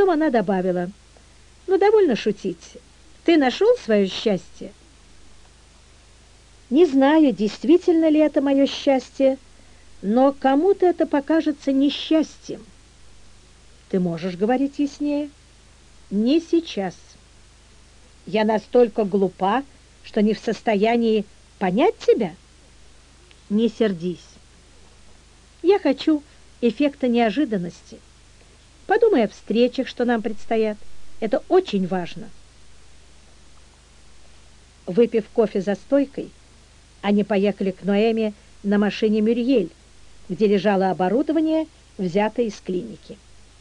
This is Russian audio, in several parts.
Потом она добавила: «Ну, довольно шутить. Ты нашел свое счастье?» «Не знаю, действительно ли это мое счастье, но кому-то это покажется несчастьем». «Ты можешь говорить яснее?» «Не сейчас. Я настолько глупа, что не в состоянии понять тебя?» «Не сердись. Я хочу эффекта неожиданности. Подумай о встречах, что нам предстоят. Это очень важно». Выпив кофе за стойкой, они поехали к Ноэми на машине «Мюрьель», где лежало оборудование, взятое из клиники.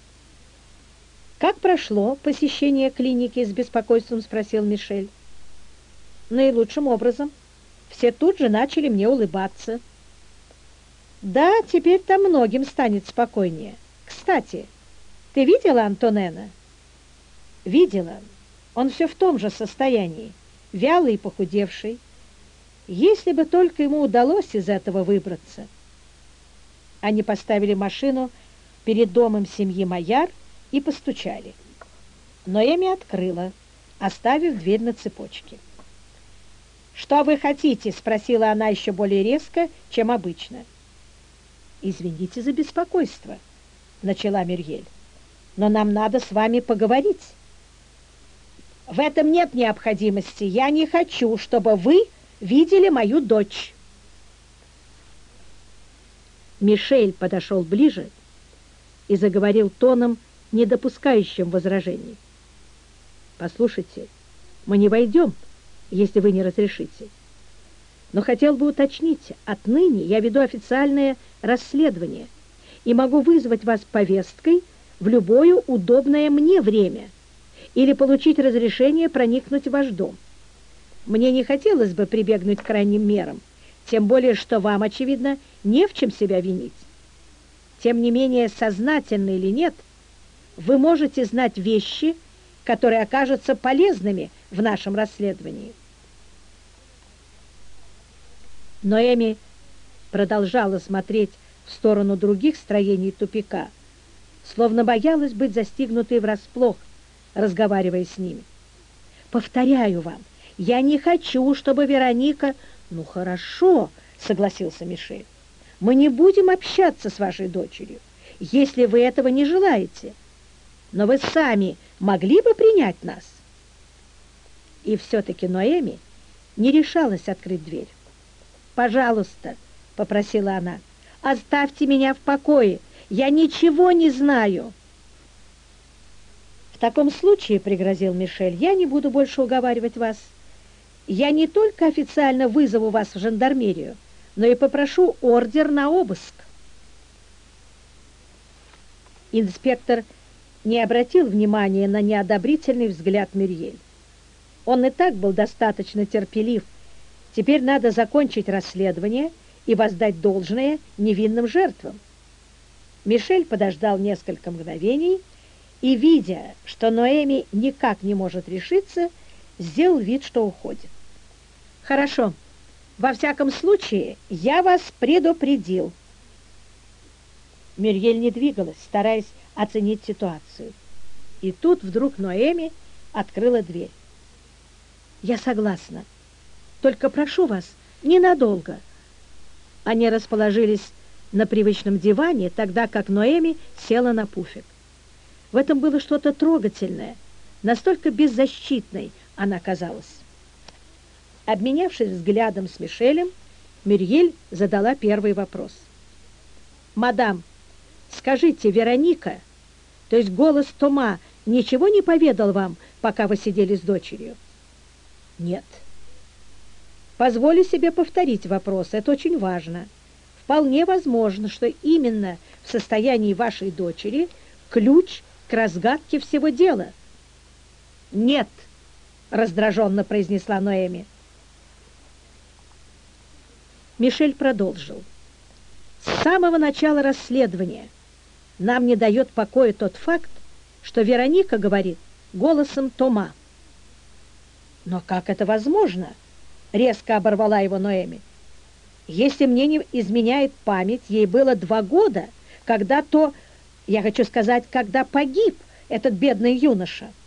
«Как прошло посещение клиники?» — с беспокойством спросил Мишель. «Наилучшим образом. Все тут же начали мне улыбаться». «Да, теперь там многим станет спокойнее. Кстати, ты видела Антонена?» «Видела. Он все в том же состоянии, вялый и похудевший. Если бы только ему удалось из этого выбраться». Они поставили машину перед домом семьи Майяр и постучали. Ноэми открыла, оставив дверь на цепочке. «Что вы хотите?» — спросила она еще более резко, чем обычно. «Извините за беспокойство», — начала Мюрьель, «но нам надо с вами поговорить». «В этом нет необходимости. Я не хочу, чтобы вы видели мою дочь». Мишель подошел ближе и заговорил тоном, не допускающим возражений. «Послушайте, мы не войдем, если вы не разрешите. Но хотел бы уточнить, отныне я веду официальное расследование и могу вызвать вас повесткой в любое удобное мне время или получить разрешение проникнуть в ваш дом. Мне не хотелось бы прибегнуть к крайним мерам, тем более, что вам, очевидно, не в чем себя винить. Тем не менее, сознательно или нет, вы можете знать вещи, которые окажутся полезными в нашем расследовании». Ноэми продолжала смотреть в сторону других строений тупика, словно боялась быть застигнутой врасплох, разговаривая с ними. «Повторяю вам, я не хочу, чтобы Вероника...» «Ну, хорошо», — согласился Мишель. «Мы не будем общаться с вашей дочерью, если вы этого не желаете. Но вы сами могли бы принять нас?» И все-таки Ноэми не решалась открыть дверь. «Пожалуйста», — попросила она, — «оставьте меня в покое. Я ничего не знаю». «В таком случае, — пригрозил Мишель, — я не буду больше уговаривать вас. Я не только официально вызову вас в жандармерию, но и попрошу ордер на обыск». Инспектор не обратил внимания на неодобрительный взгляд Мюрьель. Он и так был достаточно терпелив. Теперь надо закончить расследование и воздать должное невинным жертвам. Мишель подождал несколько мгновений и, видя, что Ноэми никак не может решиться, сделал вид, что уходит. «Хорошо. Во всяком случае, я вас предупредил». Мюрьель не двигалась, стараясь оценить ситуацию. И тут вдруг Ноэми открыла дверь. «Я согласна. Только прошу вас, ненадолго». Они расположились на привычном диване, тогда как Ноэми села на пуфик. В этом было что-то трогательное, настолько беззащитной она казалась. Обменявшись взглядом с Мишелем, Мюрьель задала первый вопрос. «Мадам, скажите, Вероника, то есть голос Тома, ничего не поведал вам, пока вы сидели с дочерью?» «Нет». «Позволю себе повторить вопрос, это очень важно. Вполне возможно, что именно в состоянии вашей дочери ключ к разгадке всего дела». «Нет», — раздраженно произнесла Ноэми. Мишель продолжил. «С самого начала расследования нам не дает покоя тот факт, что Вероника говорит голосом Тома». «Но как это возможно?» — резко оборвала его Ноэми. «Если мне не изменяет память, ей было 2 года, когда когда погиб этот бедный юноша.